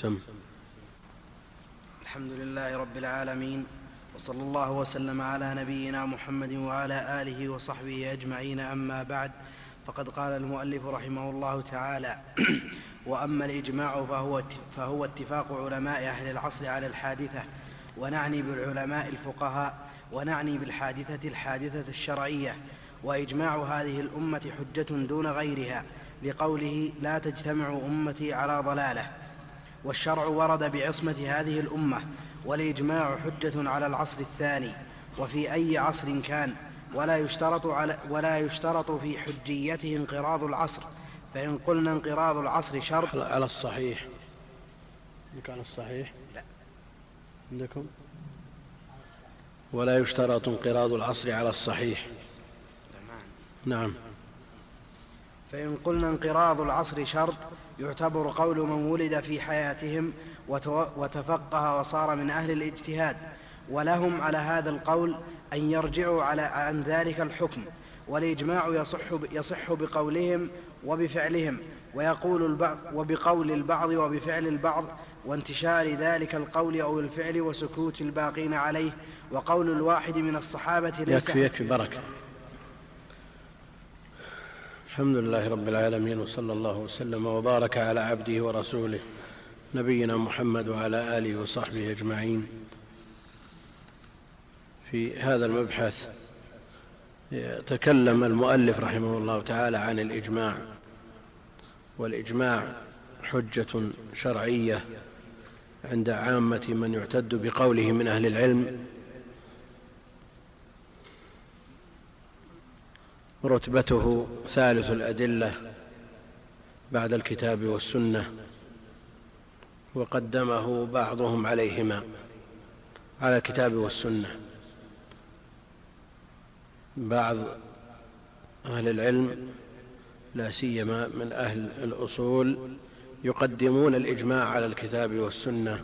سم. الحمد لله رب العالمين، وصلى الله وسلم على نبينا محمد وعلى آله وصحبه أجمعين. أما بعد، فقد قال المؤلف رحمه الله تعالى: وأما الإجماع فهو اتفاق علماء أهل العصر على الحادثة، ونعني بالعلماء الفقهاء، ونعني بالحادثة الحادثة الشرعية. وإجماع هذه الأمة حجة دون غيرها، لقوله: لا تجتمع أمتي على ضلالة. والشرع ورد بعصمة هذه الأمة، والإجماع حجة على العصر الثاني وفي أي عصر كان، ولا يشترط في حجيته انقراض العصر. فإن قلنا انقراض العصر شرط على الصحيح. كان الصحيح لا عندكم ولا يشترط انقراض العصر على الصحيح. نعم. فإن قلنا انقراض العصر شرط، يعتبر قول من ولد في حياتهم وتفقه وصار من أهل الاجتهاد، ولهم على هذا القول أن يرجعوا عن ذلك الحكم. والإجماع يصح بقولهم وبفعلهم، وبقول البعض وبفعل البعض، وانتشار ذلك القول أو الفعل وسكوت الباقين عليه. وقول الواحد من الصحابة ليس يكفي بركة. الحمد لله رب العالمين، وصلى الله وسلم وبارك على عبده ورسوله نبينا محمد وعلى آله وصحبه أجمعين. في هذا المبحث تكلم المؤلف رحمه الله تعالى عن الإجماع، والإجماع حجة شرعية عند عامة من يعتد بقوله من أهل العلم، رتبته ثالث الأدلة بعد الكتاب والسنة، وقدمه بعضهم عليهما على الكتاب والسنة. بعض أهل العلم لا سيما من أهل الأصول يقدمون الإجماع على الكتاب والسنة،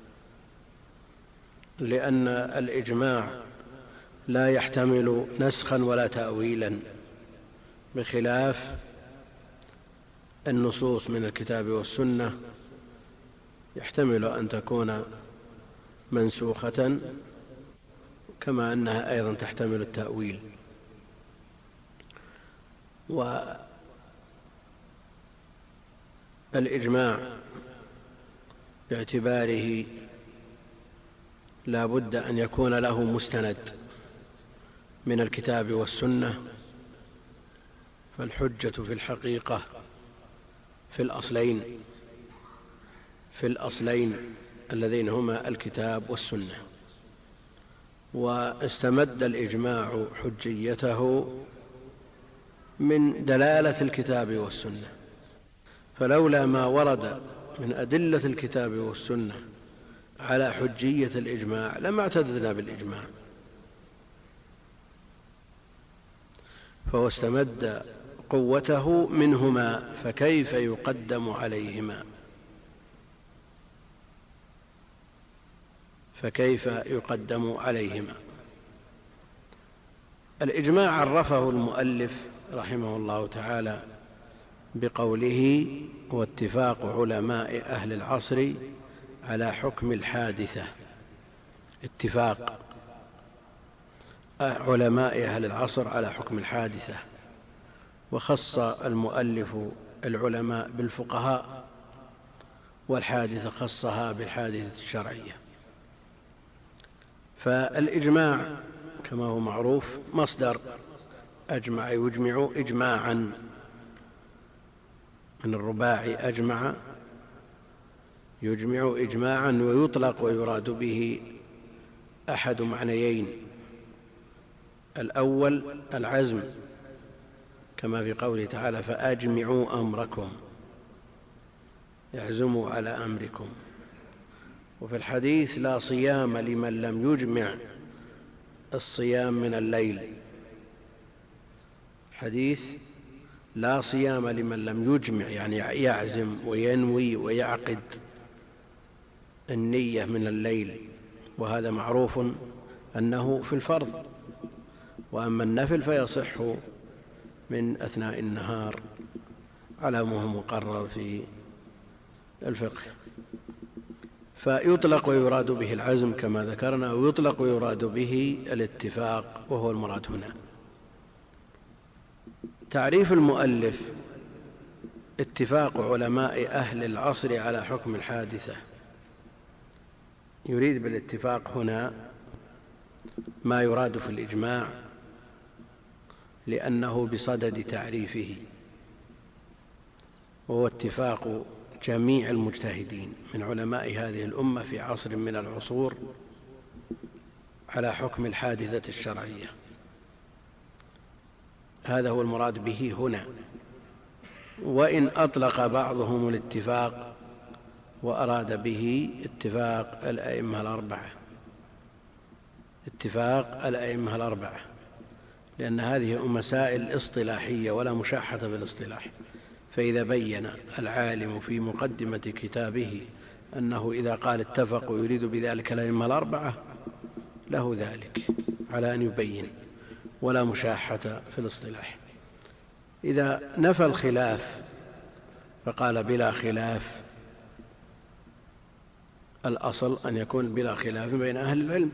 لأن الإجماع لا يحتمل نسخا ولا تأويلا، بخلاف النصوص من الكتاب والسنة يحتمل أن تكون منسوخة، كما أنها أيضا تحتمل التأويل. والإجماع باعتباره لا بد أن يكون له مستند من الكتاب والسنة، فالحجة في الحقيقة في الأصلين اللذين هما الكتاب والسنة. واستمد الإجماع حجيته من دلالة الكتاب والسنة، فلولا ما ورد من أدلة الكتاب والسنة على حجية الإجماع لما اعتددنا بالإجماع، فهو استمد قوته منهما، فكيف يقدم عليهما؟ الإجماع عرفه المؤلف رحمه الله تعالى بقوله: واتفاق علماء أهل العصر على حكم الحادثة. اتفاق علماء أهل العصر على حكم الحادثة، وخص المؤلف العلماء بالفقهاء، والحادثة خصها بالحادثة الشرعية. فالإجماع كما هو معروف مصدر أجمع يجمع إجماعا، من الرباعي أجمع يجمع إجماعا، ويطلق ويراد به أحد معنيين: الأول العزم، كما في قوله تعالى: فأجمعوا أمركم، يعزموا على أمركم. وفي الحديث: لا صيام لمن لم يجمع الصيام من الليل. حديث لا صيام لمن لم يجمع، يعني يعزم وينوي ويعقد النية من الليل، وهذا معروف أنه في الفرض، وأما النفل فيصح من أثناء النهار على ما هو مقرر في الفقه. فيطلق ويراد به العزم كما ذكرنا، ويطلق ويراد به الاتفاق وهو المراد هنا. تعريف المؤلف: اتفاق علماء أهل العصر على حكم الحادثة. يريد بالاتفاق هنا ما يراد في الإجماع، لأنه بصدد تعريفه، وهو اتفاق جميع المجتهدين من علماء هذه الأمة في عصر من العصور على حكم الحادثة الشرعية. هذا هو المراد به هنا. وإن أطلق بعضهم الاتفاق وأراد به اتفاق الأئمة الأربعة، اتفاق الأئمة الأربعة، لأن هذه مسائل اصطلاحية ولا مشاحة بالاصطلاح. فإذا بين العالم في مقدمة كتابه أنه إذا قال اتفق ويريد بذلك الأئمة الأربعة له ذلك على أن يبين، ولا مشاحة في الاصطلاح. إذا نفى الخلاف فقال بلا خلاف، الأصل أن يكون بلا خلاف بين أهل العلم،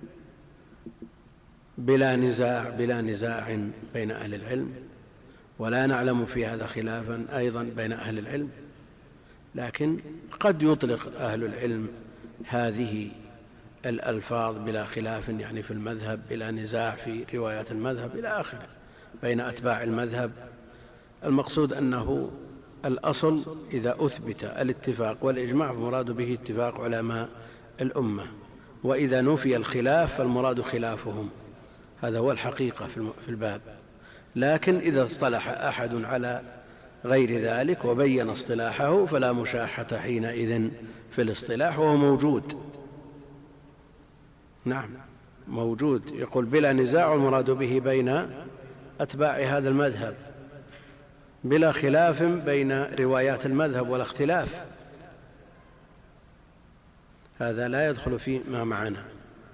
بلا نزاع بين أهل العلم، ولا نعلم في هذا خلافا أيضا بين أهل العلم. لكن قد يطلق أهل العلم هذه الألفاظ بلا خلاف، يعني في المذهب، بلا نزاع في روايات المذهب إلى آخره بين أتباع المذهب. المقصود أنه الأصل إذا أثبت الاتفاق والإجماع فالمراد به اتفاق علماء الأمة، وإذا نفي الخلاف فالمراد خلافهم. هذا هو الحقيقة في الباب. لكن إذا اصطلح أحد على غير ذلك وبين اصطلاحه فلا مشاحة حينئذ في الاصطلاح، وهو موجود. نعم موجود. يقول بلا نزاع، والمراد به بين أتباع هذا المذهب، بلا خلاف بين روايات المذهب ولا اختلاف. هذا لا يدخل في ما معنا.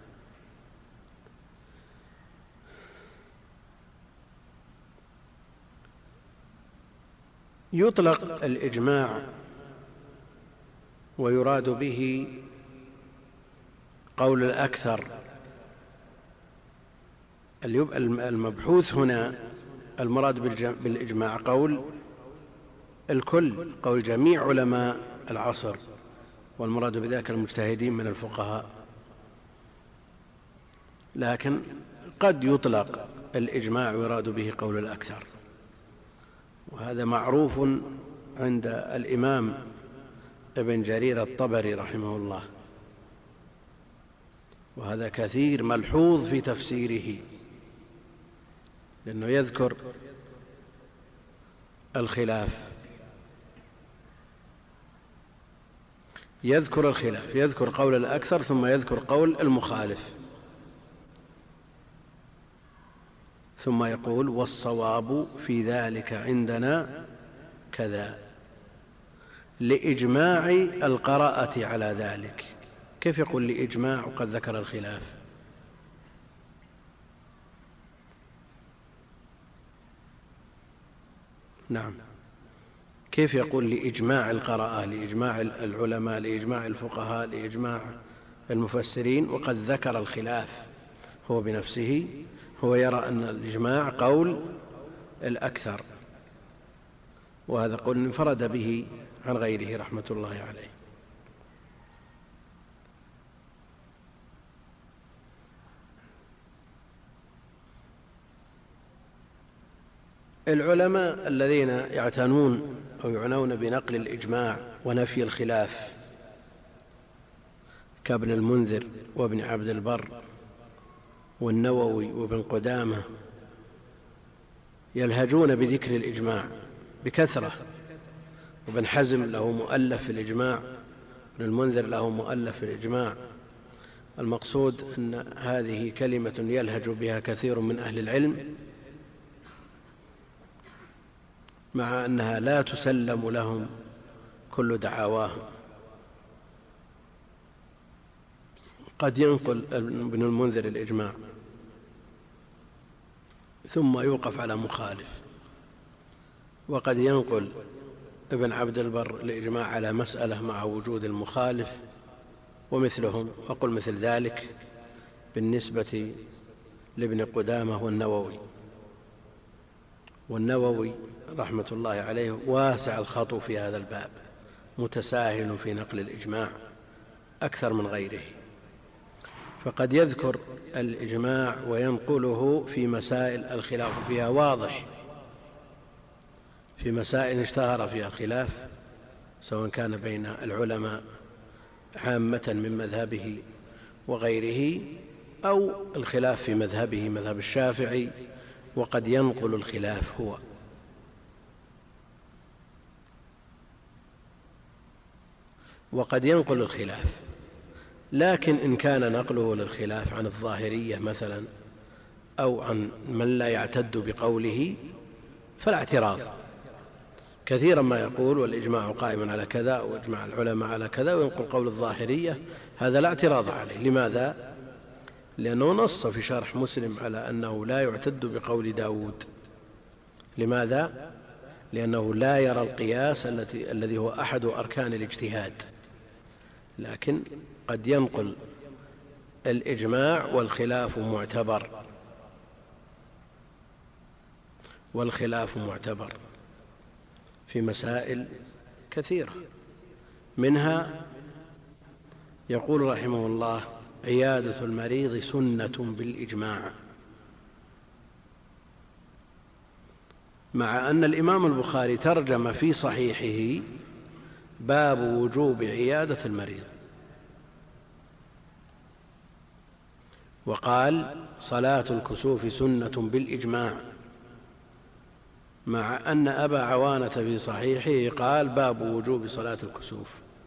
يطلق الإجماع ويراد به قول الأكثر. المبحوث هنا المراد بالإجماع قول الكل، قول جميع علماء العصر، والمراد بذلك المجتهدين من الفقهاء. لكن قد يطلق الإجماع ويراد به قول الأكثر، وهذا معروف عند الإمام ابن جرير الطبري رحمه الله، وهذا كثير ملحوظ في تفسيره، لأنه يذكر الخلاف، يذكر قول الأكثر ثم يذكر قول المخالف، ثم يقول والصواب في ذلك عندنا كذا، لإجماع القراءة على ذلك. كيف يقول لإجماع وقد ذكر الخلاف؟ نعم، كيف يقول لإجماع القراءة، لإجماع العلماء، لإجماع الفقهاء، لإجماع المفسرين، وقد ذكر الخلاف؟ هو بنفسه هو يرى أن الإجماع قول الأكثر، وهذا قول انفرد به عن غيره رحمة الله عليه. العلماء الذين يعتنون أو يعنون بنقل الإجماع ونفي الخلاف كابن المنذر وابن عبد البر والنووي وابن قدامة يلهجون بذكر الإجماع بكثرة، وابن حزم له مؤلف في الإجماع، ابن المنذر له مؤلف في الإجماع. المقصود أن هذه كلمة يلهج بها كثير من أهل العلم، مع أنها لا تسلم لهم كل دعواهم. قد ينقل ابن المنذر الإجماع ثم يوقف على مخالف، وقد ينقل ابن عبد البر الإجماع على مسألة مع وجود المخالف ومثلهم، وقل مثل ذلك بالنسبة لابن قدامة والنووي رحمة الله عليه واسع الخطو في هذا الباب، متساهل في نقل الإجماع أكثر من غيره، فقد يذكر الإجماع وينقله في مسائل الخلاف فيها واضح، في مسائل اشتهر فيها الخلاف سواء كان بين العلماء عامة من مذهبه وغيره، أو الخلاف في مذهبه مذهب الشافعي، وقد ينقل الخلاف هو. وقد ينقل الخلاف، لكن إن كان نقله للخلاف عن الظاهرية مثلا أو عن من لا يعتد بقوله فلا اعتراض. كثيرا ما يقول والإجماع قائم على كذا وإجماع العلماء على كذا وينقل قول الظاهرية، هذا لا اعتراض عليه. لماذا؟ لأنه نص في شرح مسلم على أنه لا يعتد بقول داود. لماذا؟ لأنه لا يرى القياس الذي هو أحد أركان الاجتهاد، لكن قد ينقل الإجماع والخلاف معتبر في مسائل كثيرة، منها يقول رحمه الله: عيادة المريض سنة بالإجماع، مع أن الإمام البخاري ترجم في صحيحه باب وجوب عيادة المريض، وقال: صلاة الكسوف سنة بالإجماع، مع أن أبا عوانة في صحيحه قال: باب وجوب صلاة الكسوف.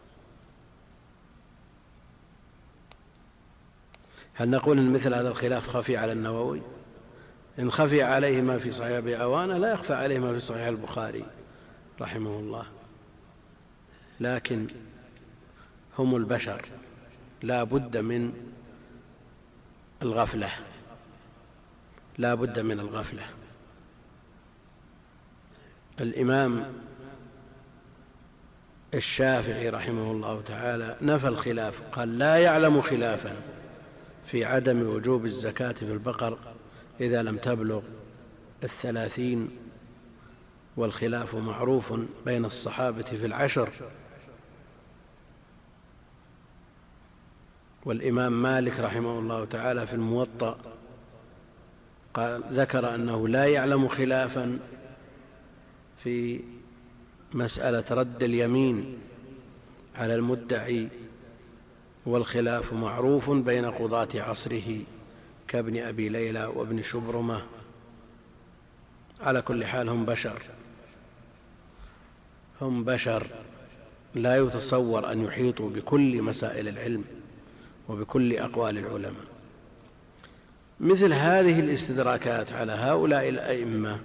هل نقول إن مثل هذا الخلاف خفي على النووي؟ إن خفي عليه ما في صحيح أبي عوانة لا يخفى عليه ما في صحيح البخاري رحمه الله، لكن هم البشر لا بد من الغفلة. الإمام الشافعي رحمه الله تعالى نفى الخلاف، قال: لا يعلم خلافا في عدم وجوب الزكاة في البقر إذا لم تبلغ 30، والخلاف معروف بين الصحابة في 10. والإمام مالك رحمه الله تعالى في الموطأ ذكر أنه لا يعلم خلافا في مسألة رد اليمين على المدعي، والخلاف معروف بين قضاة عصره كابن أبي ليلى وابن شبرمة. على كل حال هم بشر لا يتصور أن يحيطوا بكل مسائل العلم وبكل أقوال العلماء. مثل هذه الاستدراكات على هؤلاء الأئمة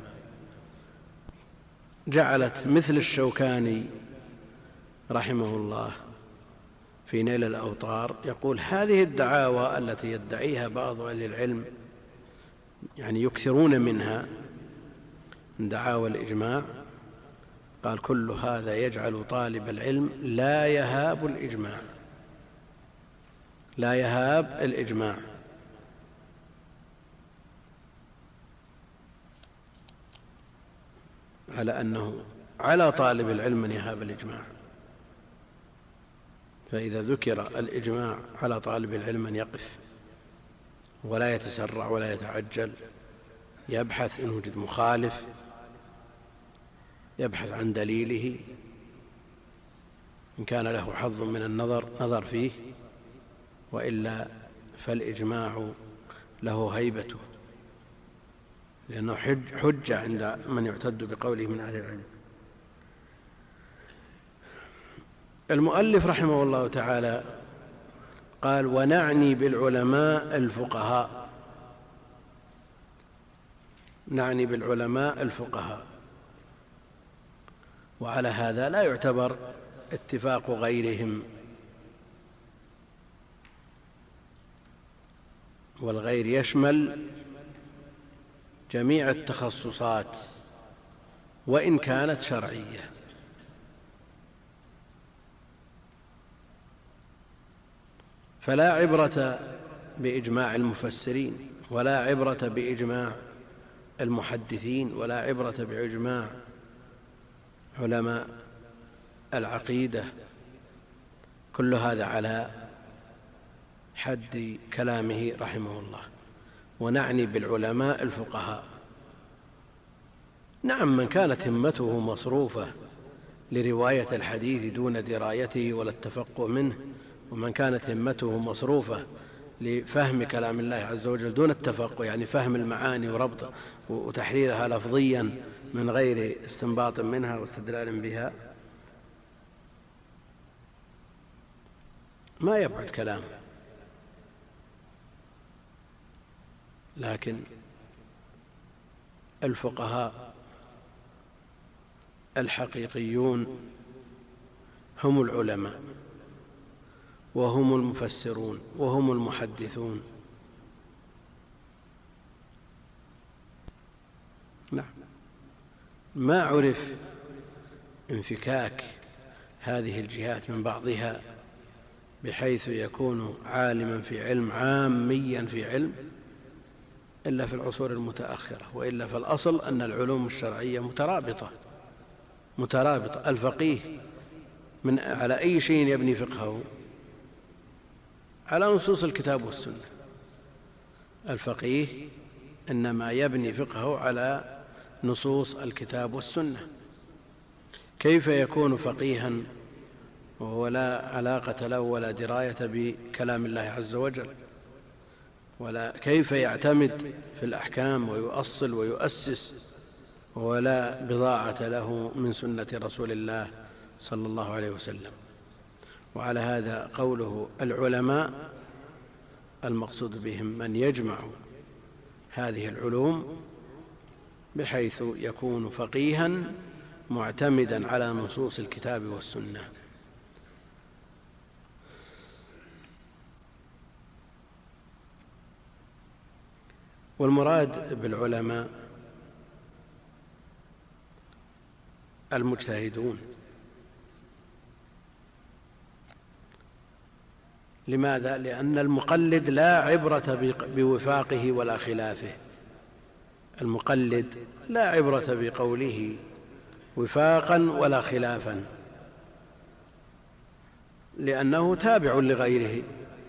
جعلت مثل الشوكاني رحمه الله في نيل الأوطار يقول: هذه الدعاوى التي يدعيها بعض أهل العلم، يعني يكثرون منها من دعاوى الإجماع، قال: كل هذا يجعل طالب العلم لا يهاب الإجماع، على أنه على طالب العلم من يهاب الإجماع. فإذا ذكر الإجماع على طالب العلم أن يقف ولا يتسرع ولا يتعجل، يبحث إن وجد مخالف، يبحث عن دليله، إن كان له حظ من النظر نظر فيه، وإلا فالإجماع له هيبته، لأنه حجة عند من يعتد بقوله من أهل العلم. المؤلف رحمه الله تعالى قال: ونعني بالعلماء الفقهاء، وعلى هذا لا يعتبر اتفاق غيرهم، والغير يشمل جميع التخصصات وإن كانت شرعية. فلا عبرة بإجماع المفسرين، ولا عبرة بإجماع المحدثين، ولا عبرة بإجماع علماء العقيدة. كل هذا على حد كلامه رحمه الله. ونعني بالعلماء الفقهاء. نعم، من كانت همته مصروفة لرواية الحديث دون درايته ولا التفقه منه، ومن كانت همته مصروفة لفهم كلام الله عز وجل دون التفقه، يعني فهم المعاني وربط وتحريرها لفظيا من غير استنباط منها واستدلال بها، ما يبعد كلامه. لكن الفقهاء الحقيقيون هم العلماء، وهم المفسرون، وهم المحدثون. نعم، ما عرف انفكاك هذه الجهات من بعضها بحيث يكون عالما في علم، عاميا في علم، إلا في العصور المتأخرة. وإلا فالأصل أن العلوم الشرعية مترابطة. الفقيه على أي شيء يبني فقهه؟ على نصوص الكتاب والسنة. الفقيه إنما يبني فقهه على نصوص الكتاب والسنة. كيف يكون فقيها وهو لا علاقة له ولا دراية بكلام الله عز وجل؟ ولا كيف يعتمد في الأحكام ويؤصل ويؤسس ولا بضاعة له من سنة رسول الله صلى الله عليه وسلم؟ وعلى هذا قوله العلماء المقصود بهم من يجمع هذه العلوم بحيث يكون فقيها معتمدا على نصوص الكتاب والسنة. والمراد بالعلماء المجتهدون. لماذا؟ لأن المقلد لا عبرة بوفاقه ولا خلافه. المقلد لا عبرة بقوله وفاقا ولا خلافا، لأنه تابع لغيره،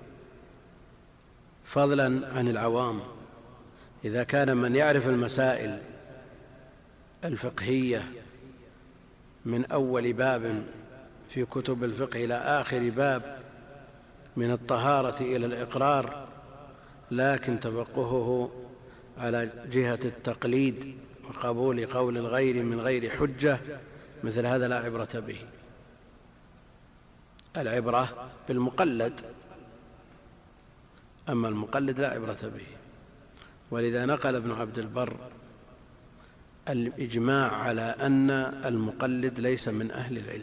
فضلا عن العوام. إذا كان من يعرف المسائل الفقهية من أول باب في كتب الفقه إلى آخر باب، من الطهارة إلى الإقرار، لكن تفقهه على جهة التقليد وقبول قول الغير من غير حجة، مثل هذا لا عبرة به. العبرة بالمقلد، أما المقلد لا عبرة به. ولذا نقل ابن عبد البر الإجماع على أن المقلد ليس من أهل العلم.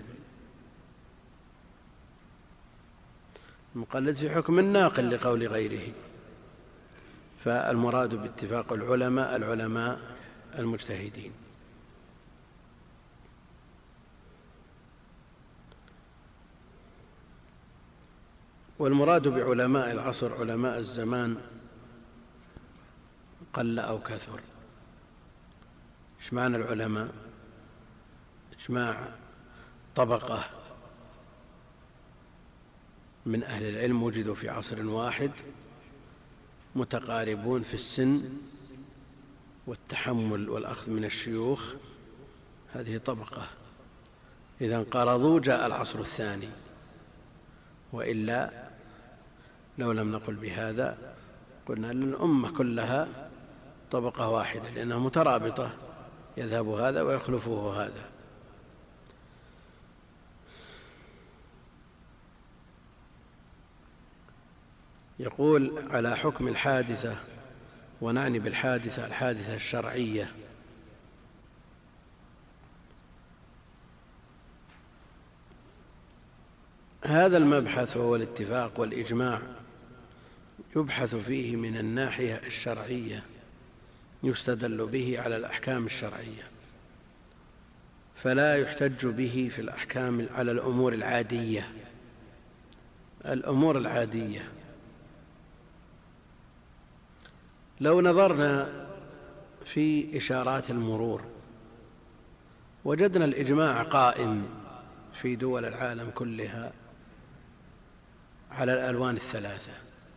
المقلد في حكم الناقل لقول غيره. فالمراد باتفاق العلماء المجتهدين. والمراد بعلماء العصر علماء الزمان قل أو كثر. إيش معنى العلماء؟ إجماع طبقة من أهل العلم وجدوا في عصر واحد، متقاربون في السن والتحمل والأخذ من الشيوخ، هذه طبقة. إذا انقرضوا جاء العصر الثاني. وإلا لو لم نقل بهذا قلنا أن الأمة كلها طبقة واحدة، لأنها مترابطة، يذهب هذا ويخلفه هذا. يقول على حكم الحادثة، ونعني بالحادثة الحادثة الشرعية. هذا المبحث وهو الاتفاق والإجماع يبحث فيه من الناحية الشرعية، يستدل به على الأحكام الشرعية، فلا يحتج به في الأحكام على الأمور العادية. الأمور العادية لو نظرنا في إشارات المرور وجدنا الإجماع قائم في دول العالم كلها على الألوان الثلاثة،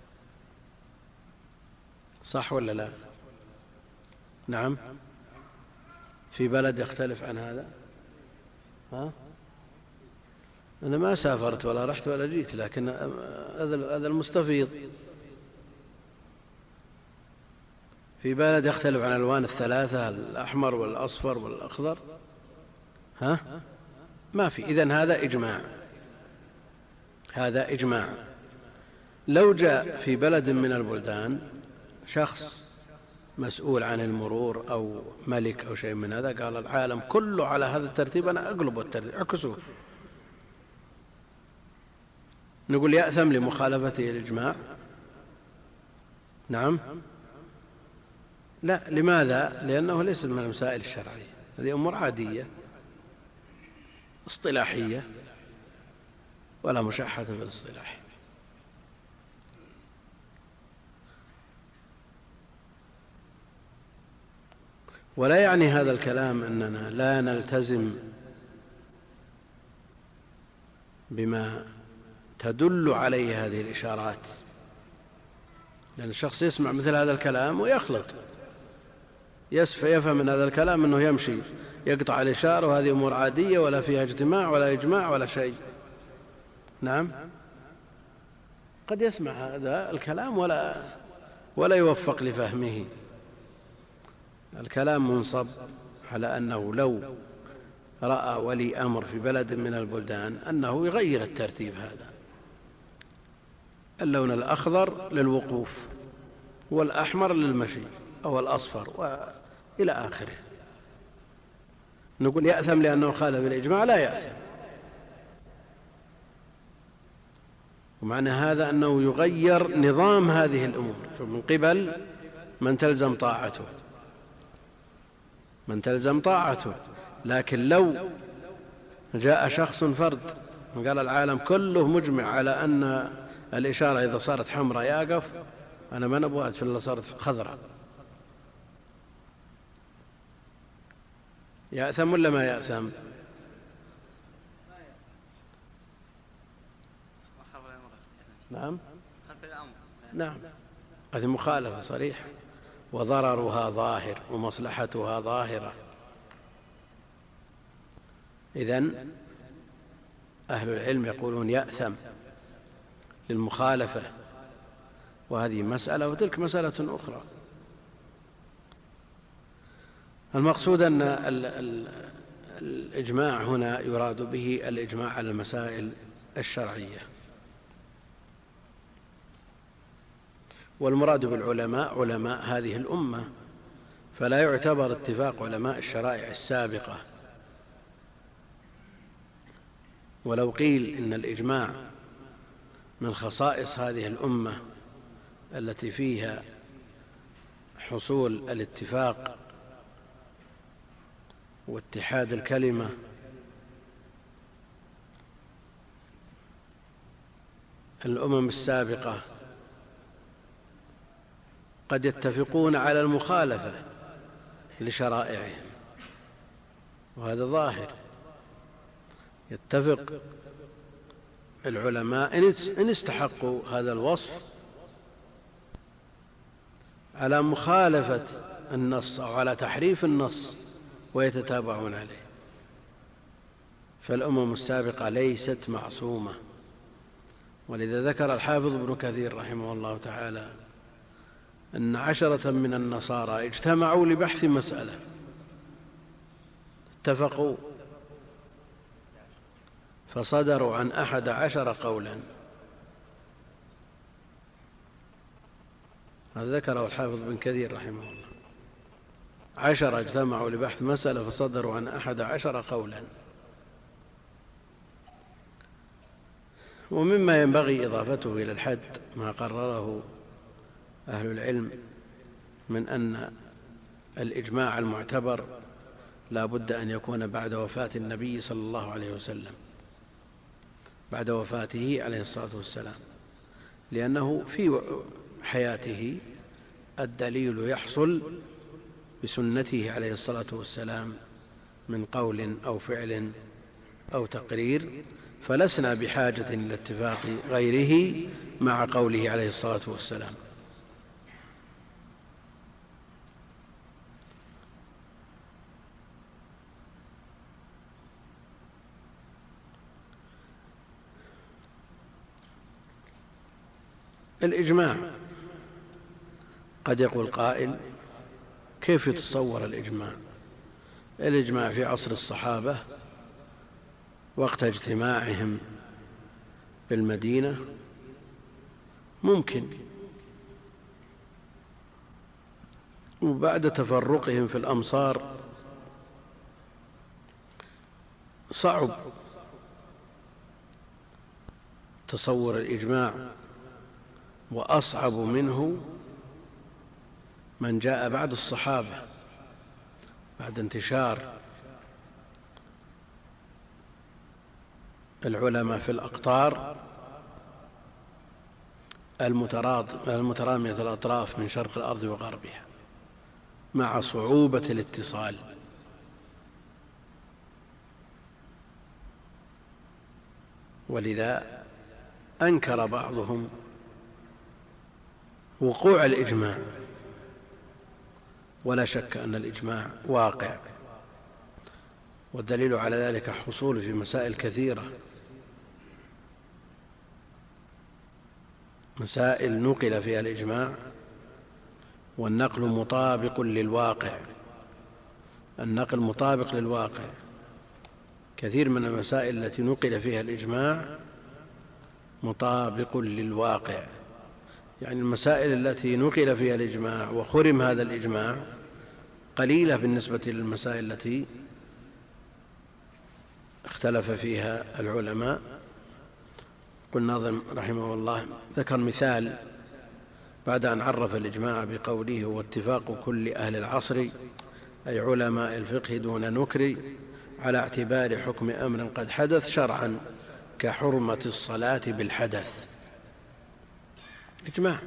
صح ولا لا؟ نعم. في بلد يختلف عن هذا؟ أنا ما سافرت ولا رحت ولا جيت، لكن هذا المستفيض. في بلد يختلف عن الألوان الثلاثة، الأحمر والأصفر والأخضر؟ ما في. إذن هذا إجماع. لو جاء في بلد من البلدان شخص مسؤول عن المرور أو ملك أو شيء من هذا قال العالم كله على هذا الترتيب، أنا أقلب الترتيب أعكسه، نقول يأثم لمخالفته الإجماع؟ نعم. لا. لماذا؟ لأنه ليس من المسائل الشرعية، هذه أمور عادية اصطلاحية ولا مشاحة في الاصطلاح. ولا يعني هذا الكلام أننا لا نلتزم بما تدل عليه هذه الإشارات، لأن الشخص يسمع مثل هذا الكلام ويخلط، يفهم من هذا الكلام أنه يمشي يقطع الإشارة وهذه أمور عادية ولا فيها اجتماع ولا إجماع ولا شيء. نعم. قد يسمع هذا الكلام ولا يوفق لفهمه. الكلام منصب على أنه لو رأى ولي أمر في بلد من البلدان أنه يغير الترتيب هذا، اللون الأخضر للوقوف والأحمر للمشي أو الأصفر وإلى آخره، نقول يأثم لأنه خالف الإجماع؟ لا يأثم. ومعنى هذا أنه يغير نظام هذه الأمور من قبل من تلزم طاعته. لكن لو جاء شخص فرد وقال العالم كله مجمع على أن الإشارة إذا صارت حمراء يقف، أنا ما نبغى في اللي صارت خضراء، يأثم ولا ما يأثم؟ نعم. هذه مخالفة صريحة وضررها ظاهر ومصلحتها ظاهرة. إذن أهل العلم يقولون يأثم للمخالفة، وهذه مسألة وتلك مسألة أخرى. المقصود أن الإجماع هنا يراد به الإجماع على المسائل الشرعية، والمراد بالعلماء علماء هذه الأمة، فلا يعتبر اتفاق علماء الشرائع السابقة. ولو قيل إن الإجماع من خصائص هذه الأمة التي فيها حصول الاتفاق واتحاد الكلمة، الأمم السابقة قد يتفقون على المخالفة لشرائعهم، وهذا ظاهر. يتفق العلماء إن استحقوا هذا الوصف على مخالفة النص أو على تحريف النص ويتتابعون عليه. فالأمم السابقة ليست معصومة، ولذا ذكر الحافظ ابن كثير رحمه الله تعالى أن 10 من النصارى اجتمعوا لبحث مسألة، اتفقوا فصدروا عن 11 قولا. هذا ذكره الحافظ ابن كثير رحمه الله. 10 اجتمعوا لبحث مسألة فصدروا عن 11 قولا. ومما ينبغي إضافته إلى الحد ما قرره أهل العلم من أن الإجماع المعتبر لا بد أن يكون بعد وفاة النبي صلى الله عليه وسلم، بعد وفاته عليه الصلاة والسلام، لأنه في حياته الدليل يحصل بسنته عليه الصلاة والسلام من قول أو فعل أو تقرير، فلسنا بحاجة إلى اتفاق غيره مع قوله عليه الصلاة والسلام. الإجماع، قد يقول قائل: كيف يتصور الإجماع؟ الإجماع في عصر الصحابة وقت اجتماعهم بالمدينة ممكن، وبعد تفرقهم في الأمصار صعب تصور الإجماع، وأصعب منه من جاء بعد الصحابة بعد انتشار العلماء في الأقطار المترامية الأطراف من شرق الأرض وغربها، مع صعوبة الاتصال. ولذا أنكر بعضهم وقوع الإجماع، ولا شك أن الإجماع واقع، والدليل على ذلك حصول في مسائل كثيرة، مسائل نقل فيها الإجماع، والنقل مطابق للواقع، النقل مطابق للواقع. كثير من المسائل التي نقل فيها الإجماع مطابق للواقع، يعني المسائل التي نقل فيها الإجماع وخرم هذا الإجماع قليلة بالنسبة للمسائل التي اختلف فيها العلماء. قل ناظم رحمه الله ذكر مثال بعد أن عرف الإجماع بقوله: هو اتفاق كل أهل العصر أي علماء الفقه دون نكر على اعتبار حكم أمر قد حدث شرعا كحرمة الصلاة بالحدث. إجماع،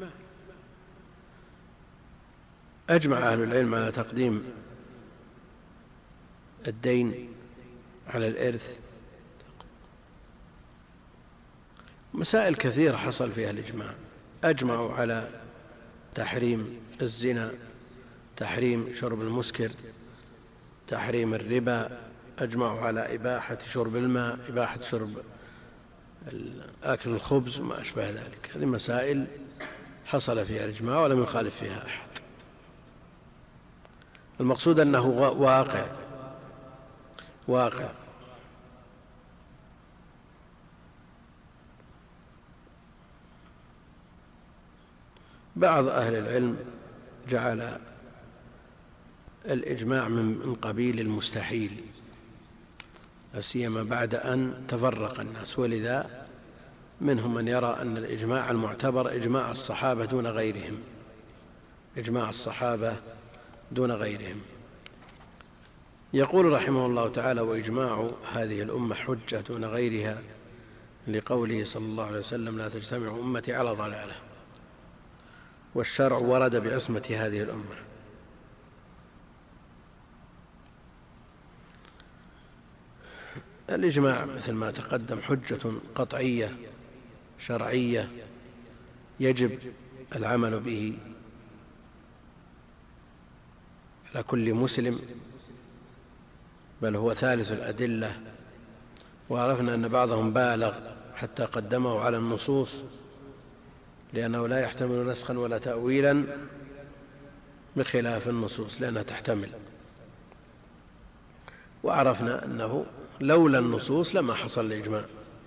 أجمع أهل العلم على تقديم الدين على الإرث. مسائل كثيرة حصل فيها الإجماع، أجمعوا على تحريم الزنا، تحريم شرب المسكر، تحريم الربا، أجمعوا على إباحة شرب الماء، إباحة شرب أكل الخبز وما أشبه ذلك. هذه مسائل حصل فيها الإجماع ولم يخالف فيها أحد. المقصود أنه واقع. بعض أهل العلم جعل الإجماع من قبيل المستحيل، لا سيما بعد أن تفرق الناس، ولذا منهم من يرى أن الإجماع المعتبر إجماع الصحابة دون غيرهم، إجماع الصحابة دون غيرهم. يقول رحمه الله تعالى: وإجماع هذه الأمة حجة دون غيرها، لقوله صلى الله عليه وسلم: لا تجتمع أمتي على ضلالة. والشرع ورد بعصمة هذه الأمة. الإجماع مثل ما تقدم حجة قطعية شرعية يجب العمل به على كل مسلم، بل هو ثالث الأدلة. وعرفنا أن بعضهم بالغ حتى قدمه على النصوص، لأنه لا يحتمل نسخا ولا تأويلا بخلاف النصوص لأنها تحتمل. وعرفنا أنه لولا النصوص لما حصل الإجماع،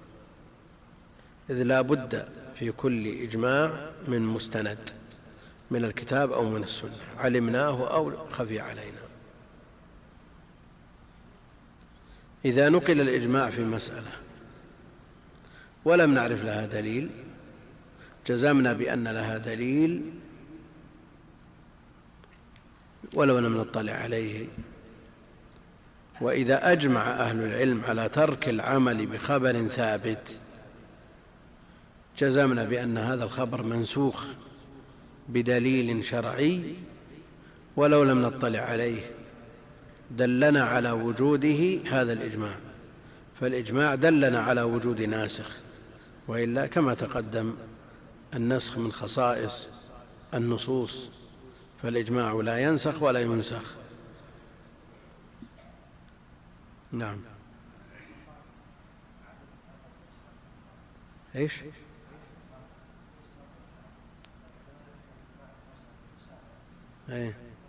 إذ لا بد في كل إجماع من مستند من الكتاب أو من السنة، علمناه أو خفي علينا. إذا نقل الإجماع في مسألة ولم نعرف لها دليل، جزمنا بأن لها دليل ولو لم نطلع عليه. وإذا أجمع أهل العلم على ترك العمل بخبر ثابت، جزمنا بأن هذا الخبر منسوخ بدليل شرعي ولو لم نطلع عليه دلنا على وجوده هذا الإجماع، فالإجماع دلنا على وجود ناسخ، وإلا كما تقدم النسخ من خصائص النصوص، فالإجماع لا ينسخ ولا ينسخ. نعم. ايش؟ ايه؟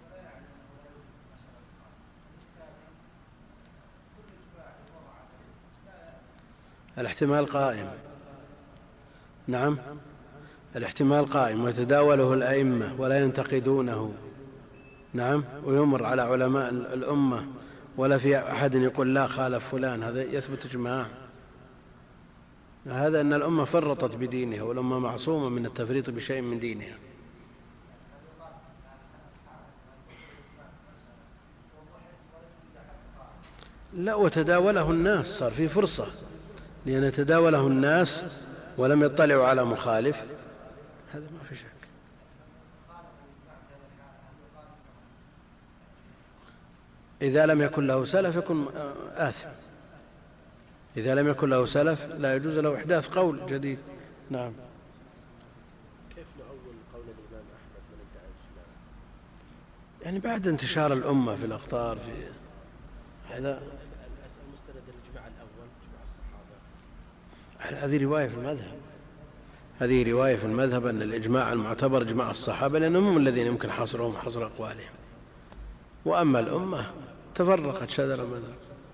الاحتمال قائم. نعم، الاحتمال قائم ويتداوله الأئمة ولا ينتقدونه. نعم، ويمر على علماء الأمة ولا في أحد يقول لا خالف فلان، هذا يثبت إجماع. هذا أن الأمة فرطت بدينها، والأمة معصومة من التفريط بشيء من دينها. لا، وتداوله الناس، صار في فرصة لأن يتداوله الناس ولم يطلعوا على مخالف، هذا ما في شك. إذا لم يكن له سلف يكون آثم، إذا لم يكن له سلف لا يجوز له إحداث قول جديد. نعم. كيف نؤول قول الإمام أحمد من ادعى الإجماع؟ يعني بعد انتشار الأمة في الأقطار في هذا مستند الإجماع الأول إجماع الصحابة، هذه رواية في المذهب، هذه رواية في المذهب أن الإجماع المعتبر إجماع الصحابة، لأنهم هم الذين يمكن حصرهم حصر أقوالهم، وأما الأمة تفرقت شذر مذهب.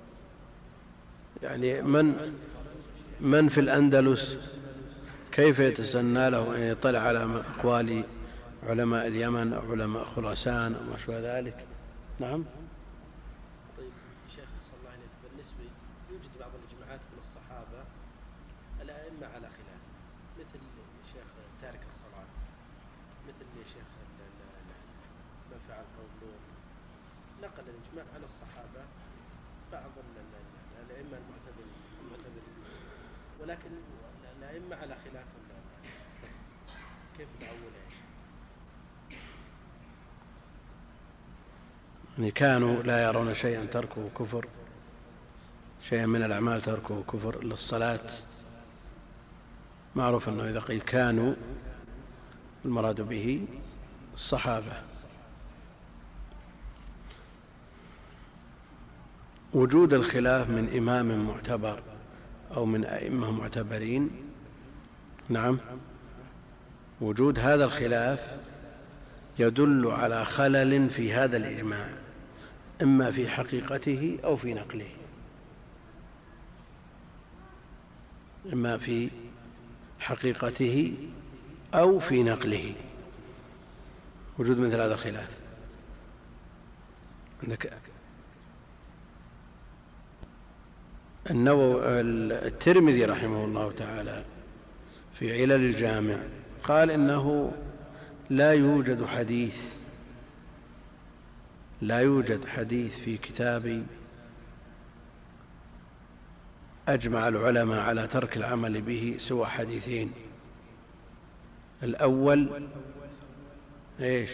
يعني من في الأندلس كيف يتسنى له أن يطلع على أقوال علماء اليمن أو علماء خراسان أو ما شابه ذلك؟ نعم. طيب شيخ صلى الله عليه وسلم، بالنسبة يوجد بعض الإجماعات من الصحابة الأئمة على خلاف، مثل شيخ تارك الصلاة، مثل شيخ من فعل قول، نقل الإجماع عن الصحابة بعض الأئمة المعتبرين، ولكن الأئمة على خلاف، كيف نعول ايش؟ يعني كانوا لا يرون شيئا تركه كفر، شيئا من الأعمال تركه كفر إلا الصلاة. معروف أنه إذا قيل كانوا المراد به الصحابة. وجود الخلاف من إمام معتبر أو من أئمة معتبرين، نعم، وجود هذا الخلاف يدل على خلل في هذا الإجماع، إما في حقيقته أو في نقله، إما في حقيقته أو في نقله، وجود مثل هذا الخلاف. عندك الترمذي رحمه الله تعالى في علل الجامع قال إنه لا يوجد حديث في كتابي أجمع العلماء على ترك العمل به سوى حديثين. الأول إيش؟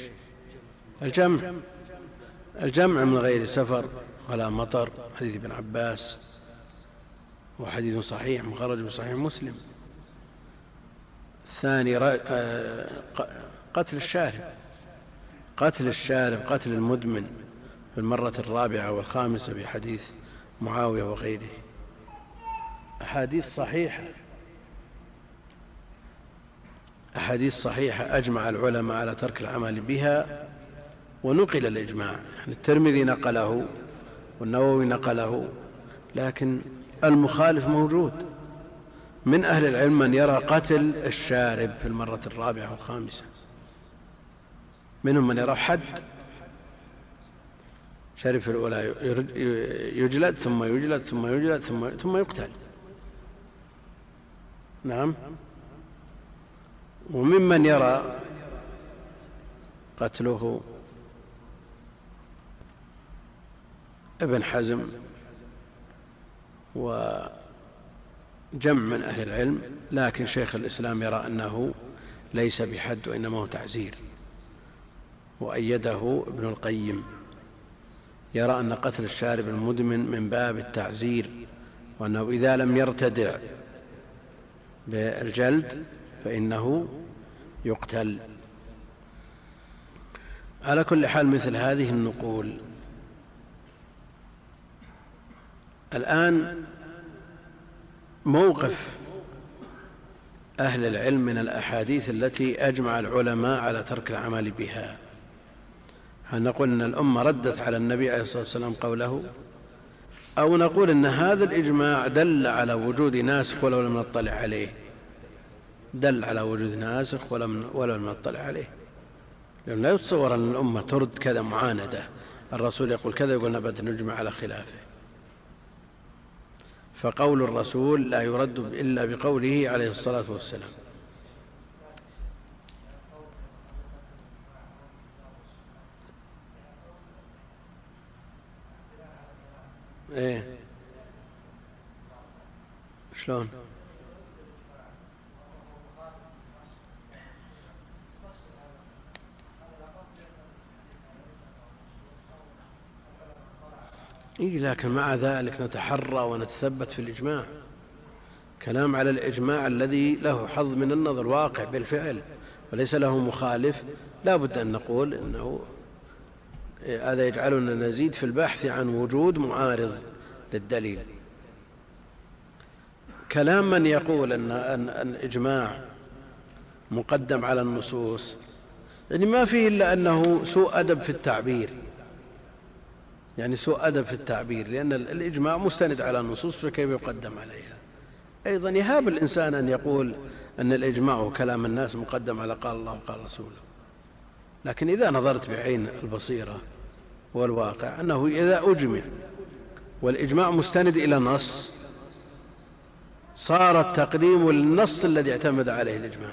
الجمع من غير سفر ولا مطر، حديث ابن عباس، وحديث صحيح مخرج في صحيح مسلم. الثاني قتل الشارب، قتل المدمن في المرة الرابعة والخامسة بحديث معاوية وغيره. أحاديث صحيحة أجمع العلماء على ترك العمل بها، ونقل الإجماع، يعني الترمذي نقله والنووي نقله، لكن المخالف موجود. من أهل العلم من يرى قتل الشارب في المرة الرابعة والخامسة، منهم من يرى حد، شارب في الأولى يجلد ثم يجلد ثم يجلد ثم يقتل. نعم. وممن يرى قتله ابن حزم وجمع من أهل العلم، لكن شيخ الإسلام يرى أنه ليس بحد وإنما هو تعزير. وأيده ابن القيم، يرى أن قتل الشارب المدمن من باب التعزير، وأنه إذا لم يرتدع بالجلد فإنه يقتل. على كل حال مثل هذه النقول الآن موقف أهل العلم من الأحاديث التي أجمع العلماء على ترك العمل بها، هل نقول أن الأمة ردت على النبي عليه الصلاة والسلام قوله، أو نقول أن هذا الإجماع دل على وجود ناسخ ولو لم نطلع عليه، دل على وجود ناسخ ولو لم نطلع عليه، لأن لا يتصور أن الأمة ترد كذا معاندة، الرسول يقول كذا يقول نبت نجمع على خلافه. فقول الرسول لا يرد إلا بقوله عليه الصلاة والسلام. ايه شلون؟ إيه لكن مع ذلك نتحرى ونتثبت في الإجماع، كلام على الإجماع الذي له حظ من النظر واقع بالفعل وليس له مخالف، لا بد أن نقول إنه هذا يجعلنا نزيد في البحث عن وجود معارض للدليل. كلام من يقول أن الإجماع مقدم على النصوص يعني ما فيه إلا أنه سوء أدب في التعبير، يعني سوء أدب في التعبير، لأن الإجماع مستند على النصوص فكيف يقدم عليها. أيضا يهاب الإنسان أن يقول أن الإجماع وكلام الناس مقدم على قال الله وقال رسوله، لكن إذا نظرت بعين البصيرة والواقع أنه إذا أجمع والإجماع مستند إلى نص صار التقديم للنص الذي اعتمد عليه الإجماع،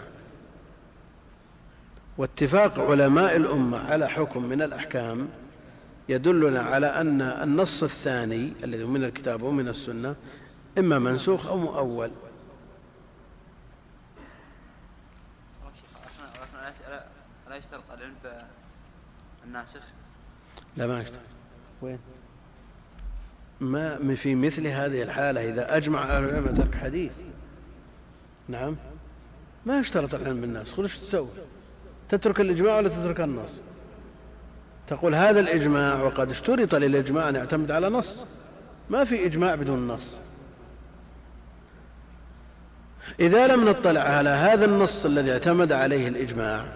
واتفاق علماء الأمة على حكم من الأحكام يدلنا على أن النص الثاني الذي من الكتاب ومن السنة إما منسوخ أو مؤول. لا يشترط العلم بالناسخ؟ لا ما يشترط. وين؟ ما في مثل هذه الحالة إذا أجمع العلماء ترك حديث، نعم ما يشترط العلم بالناسخ. وش تسوي؟ تترك الإجماع ولا تترك النص؟ تقول هذا الإجماع وقد اشترط للإجماع أن يعتمد على نص، ما في إجماع بدون نص. إذا لم نطلع على هذا النص الذي اعتمد عليه الإجماع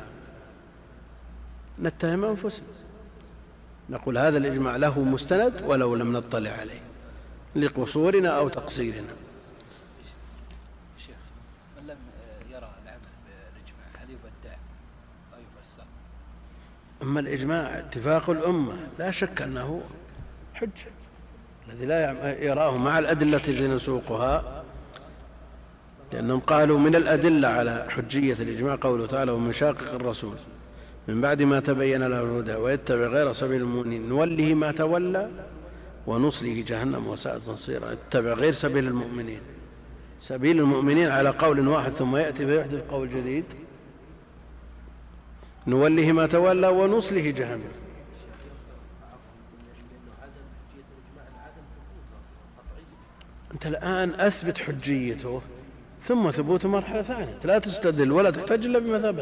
نتهم أنفسنا، نقول هذا الإجماع له مستند ولو لم نطلع عليه لقصورنا أو تقصيرنا. شيخ من لم يرى العمل بالإجماع هل يبدع أو يفسر؟ أما الإجماع اتفاق الأمة لا شك أنه حجة، الذي لا يراه مع الأدلة التي نسوقها، لأنهم قالوا من الأدلة على حجية الإجماع قوله تعالى ومن شاقق الرسول من بعد ما تبين له الهدى ويتبع غير سبيل المؤمنين نوله ما تولى ونصله جهنم وساءت مصيرا. اتبع غير سبيل المؤمنين، سبيل المؤمنين على قول واحد ثم يأتي فيحدث قول جديد، نوله ما تولى ونصله جهنم. أنت الآن أثبت حجيته ثم ثبوت مرحلة ثانية، لا تستدل ولا تحتج إلا بما ثبت.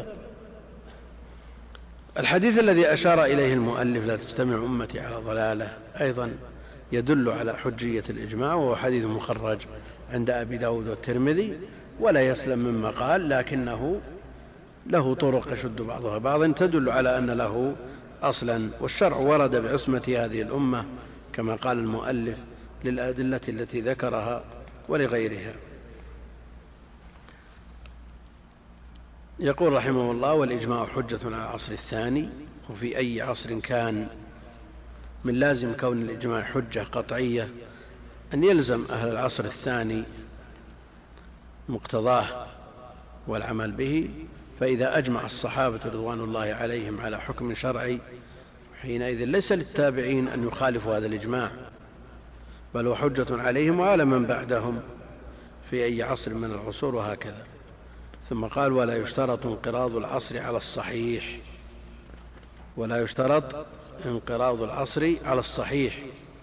الحديث الذي أشار إليه المؤلف لا تجتمع أمتي على ضلالة أيضا يدل على حجية الإجماع، وهو حديث مخرج عند أبي داود والترمذي ولا يسلم مما قال، لكنه له طرق يشد بعضها بعضا تدل على أن له أصلا، والشرع ورد بعصمة هذه الأمة كما قال المؤلف للأدلة التي ذكرها ولغيرها. يقول رحمه الله والإجماع حجة على العصر الثاني، وفي أي عصر كان من لازم كون الإجماع حجة قطعية أن يلزم أهل العصر الثاني مقتضاه والعمل به، فإذا أجمع الصحابة رضوان الله عليهم على حكم شرعي حينئذ ليس للتابعين أن يخالفوا هذا الإجماع، بل هو حجة عليهم وعلى من بعدهم في أي عصر من العصور ولا يشترط انقراض العصر على الصحيح.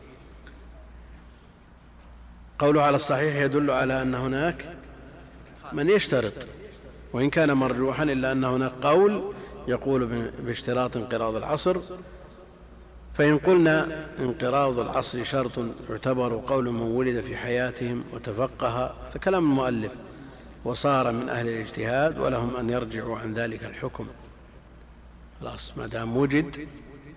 قوله على الصحيح يدل على أن هناك من يشترط، وإن كان مرجوحا إلا أن هناك قول يقول باشتراط انقراض العصر. فإن قلنا انقراض العصر شرط يعتبر قول من ولد في حياتهم وتفقه، فكلام المؤلف وصار من أهل الاجتهاد ولهم أن يرجعوا عن ذلك الحكم. خلاص ما دام وجد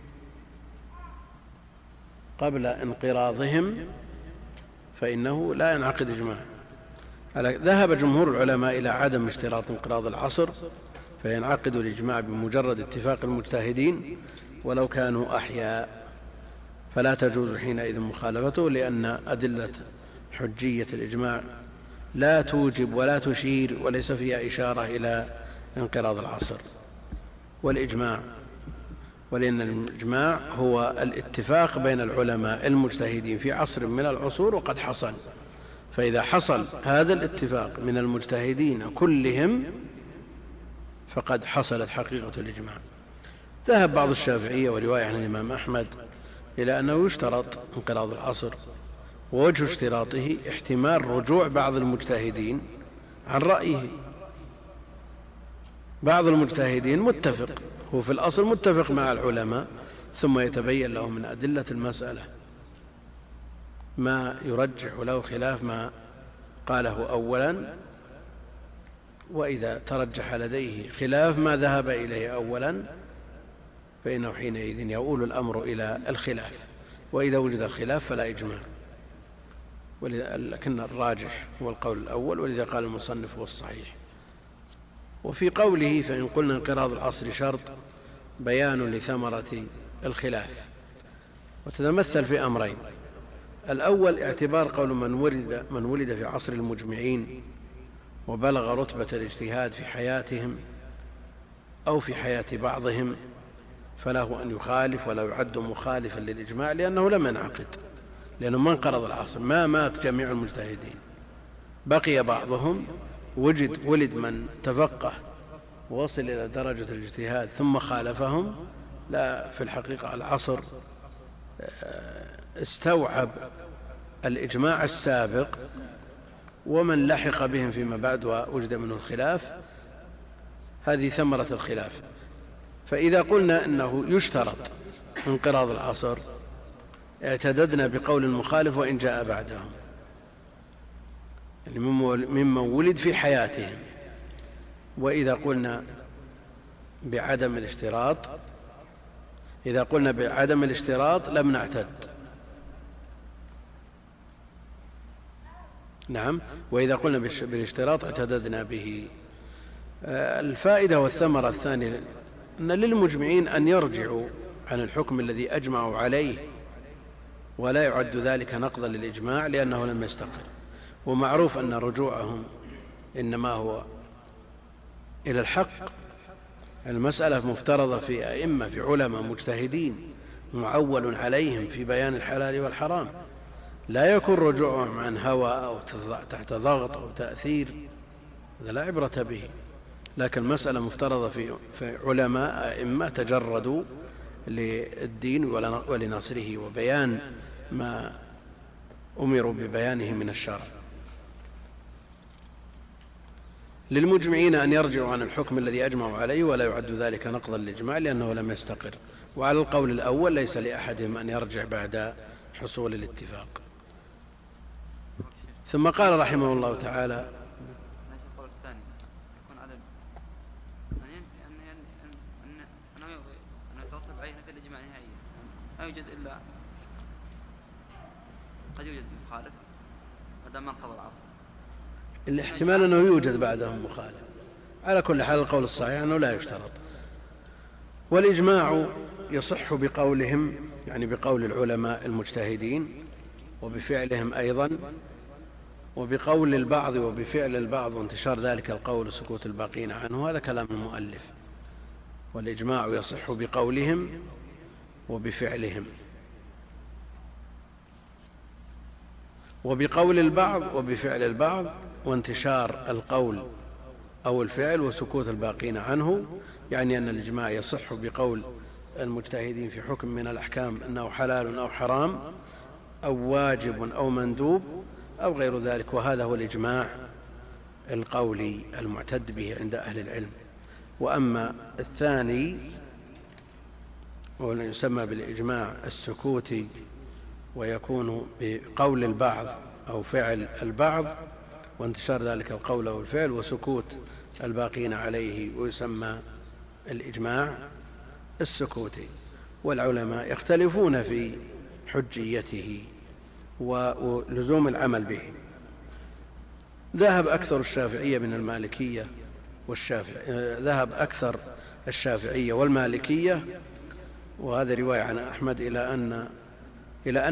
قبل انقراضهم فإنه لا ينعقد إجماع. ذهب جمهور العلماء إلى عدم اشتراط انقراض العصر، فينعقد الإجماع بمجرد اتفاق المجتهدين ولو كانوا أحياء، فلا تجوز حينئذ مخالفته، لأن أدلة حجية الإجماع لا توجب ولا تشير وليس فيها إشارة إلى انقراض العصر والإجماع، ولأن الإجماع هو الاتفاق بين العلماء المجتهدين في عصر من العصور وقد حصل. فإذا حصل هذا الاتفاق من المجتهدين كلهم فقد حصلت حقيقة الإجماع. ذهب بعض الشافعية ورواية عن الإمام أحمد إلى أنه يشترط انقراض العصر، ووجه اشتراطه احتمال رجوع بعض المجتهدين عن رأيه. بعض المجتهدين متفق، هو في الأصل متفق مع العلماء، ثم يتبين له من أدلة المسألة ما يرجح له خلاف ما قاله أولا، وإذا ترجح لديه خلاف ما ذهب إليه أولا فإنه حينئذ يؤول الأمر إلى الخلاف، وإذا وجد الخلاف فلا إجماع. لكن الراجح هو القول الأول، ولذا قال المصنف هو الصحيح. وفي قوله فإن قلنا انقراض العصر شرط بيان لثمرة الخلاف، وتتمثل في أمرين: الأول اعتبار قول من ولد في عصر المجمعين وبلغ رتبة الاجتهاد في حياتهم أو في حياة بعضهم، فله أن يخالف ولا يعد مخالفا للإجماع، لأنه لم ينعقد، لأنه ما انقرض العصر، ما مات جميع المجتهدين، بقي بعضهم، ولد من تفقه ووصل إلى درجة الاجتهاد ثم خالفهم. لا، في الحقيقة العصر استوعب الإجماع السابق ومن لحق بهم فيما بعد ووجد منه الخلاف، هذه ثمرة الخلاف. فإذا قلنا إنه يشترط انقراض العصر اعتددنا بقول المخالف وإن جاء بعدهم، يعني ممن ولد في حياتهم. وإذا قلنا بعدم الاشتراط، إذا قلنا بعدم الاشتراط لم نعتد. نعم، وإذا قلنا بالاشتراط اعتددنا به. الفائدة والثمرة الثانية أن للمجمعين أن يرجعوا عن الحكم الذي أجمعوا عليه، ولا يعد ذلك نقضا للإجماع لأنه لم يستقر. ومعروف أن رجوعهم إنما هو إلى الحق. المسألة مفترضة في أئمة، في علماء مجتهدين معول عليهم في بيان الحلال والحرام، لا يكون رجوعهم عن هوى أو تحت ضغط أو تأثير، هذا لا عبرة به. لكن المسألة مفترضة في علماء أئمة تجردوا للدين ولنصره وبيان ما أمروا ببيانه من الشرع. للمجمعين أن يرجعوا عن الحكم الذي أجمعوا عليه، ولا يعد ذلك نقضا للإجماع لأنه لم يستقر. وعلى القول الأول ليس لأحدهم أن يرجع بعد حصول الاتفاق. ثم قال رحمه الله تعالى: لا يوجد إلا قد يوجد مخالف هذا ما انقضى العصر. الاحتمال أنه يوجد بعدهم مخالف. على كل حال القول الصحيح أنه لا يشترط. والإجماع يصح بقولهم، يعني بقول العلماء المجتهدين وبفعلهم أيضا، وبقول البعض وبفعل البعض وانتشار ذلك القول وسكوت الباقين عنه، هذا كلام المؤلف. والإجماع يصح بقولهم وبفعلهم، وبقول البعض وبفعل البعض، وانتشار القول أو الفعل وسكوت الباقين عنه، يعني أن الإجماع يصح بقول المجتهدين في حكم من الأحكام أنه حلال أو حرام أو واجب أو مندوب أو غير ذلك، وهذا هو الإجماع القولي المعتد به عند أهل العلم. وأما الثاني وهو يسمى بالإجماع السكوتي، ويكون بقول البعض أو فعل البعض وانتشار ذلك القول أو الفعل وسكوت الباقين عليه، ويسمى الإجماع السكوتي. والعلماء يختلفون في حجيته ولزوم العمل به. ذهب أكثر الشافعية من المالكية ذهب أكثر الشافعية والمالكية، وهذا رواية عن أحمد، إلى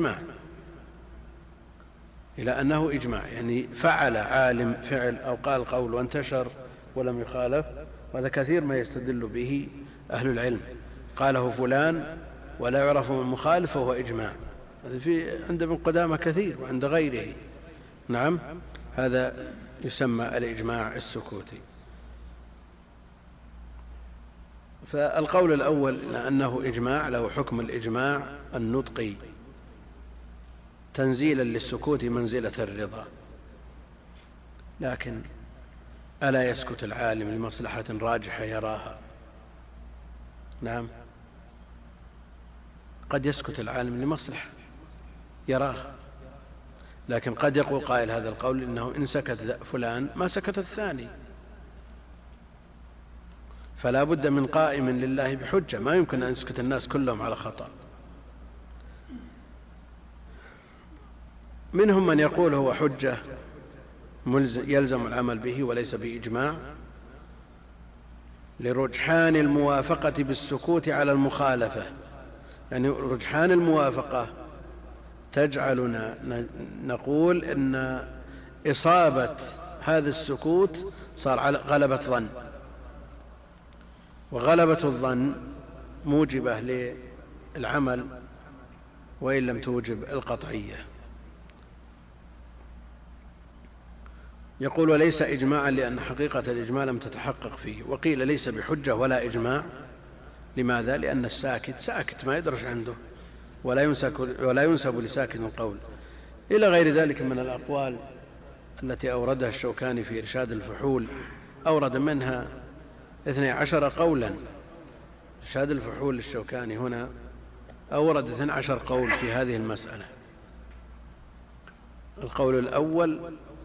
أنه إجماع، يعني فعل عالم فعل أو قال قول وانتشر ولم يخالف، وهذا كثير ما يستدل به أهل العلم، قاله فلان ولا يعرف من مخالف فهو إجماع. هذا في عند ابن قدامة كثير وعند غيره. نعم، هذا يسمى الإجماع السكوتي. فالقول الأول أنه إجماع له حكم الإجماع النطقي تنزيلا للسكوت منزلة الرضا، لكن ألا يسكت العالم لمصلحة راجحة يراها؟ نعم، قد يسكت العالم لمصلحة يراها، لكن قد يقول قائل هذا القول إنه إن سكت فلان ما سكت الثاني، فلا بد من قائم لله بحجة، ما يمكن أن يسكت الناس كلهم على خطأ. منهم من يقول هو حجة يلزم العمل به وليس بإجماع، لرجحان الموافقة بالسكوت على المخالفة، يعني رجحان الموافقة تجعلنا نقول إن إصابة هذا السكوت صار على غلبة ظن، وغلبة الظن موجبة للعمل وإن لم توجب القطعية. يقول وليس إجماعا لأن حقيقة الإجماع لم تتحقق فيه، وقيل ليس بحجة ولا إجماع. لماذا؟ لأن الساكت ساكت ما يدرج عنده، ولا ينسب لساكت القول، إلى غير ذلك من الأقوال التي أوردها الشوكاني في إرشاد الفحول، أورد منها 12 قولا. إرشاد الفحول للشوكاني هنا أورد 12 قول في هذه المسألة. القول الأول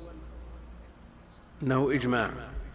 أنه إجماع.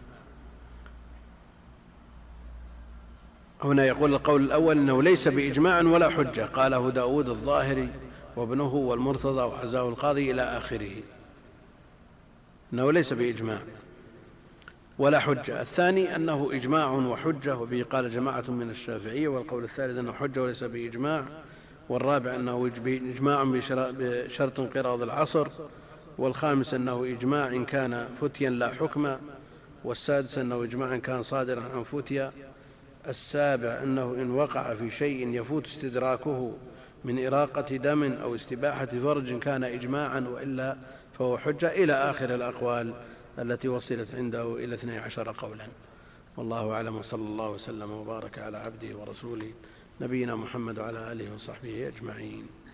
هنا يقول القول الأول أنه ليس بإجماع ولا حجة، قاله داود الظاهري وابنه والمرتضى وحزاه القاضي إلى آخره، أنه ليس بإجماع ولا حجة. الثاني أنه إجماع وحجة، وبه قال جماعة من الشافعية. والقول الثالث أنه حجة وليس بإجماع. والرابع أنه إجماع بشرط انقراض العصر. والخامس أنه إجماع إن كان فتيا لا حكما. والسادس أنه إجماع إن كان صادرا عن فتيا. السابع أنه إن وقع في شيء يفوت استدراكه من إراقة دم أو استباحة فرج كان إجماعا، وإلا فهو حجة، إلى آخر الأقوال التي وصلت عنده إلى 12 قولا. والله أعلم، وصلى الله وسلم وبارك على عبده ورسوله نبينا محمد وعلى آله وصحبه أجمعين.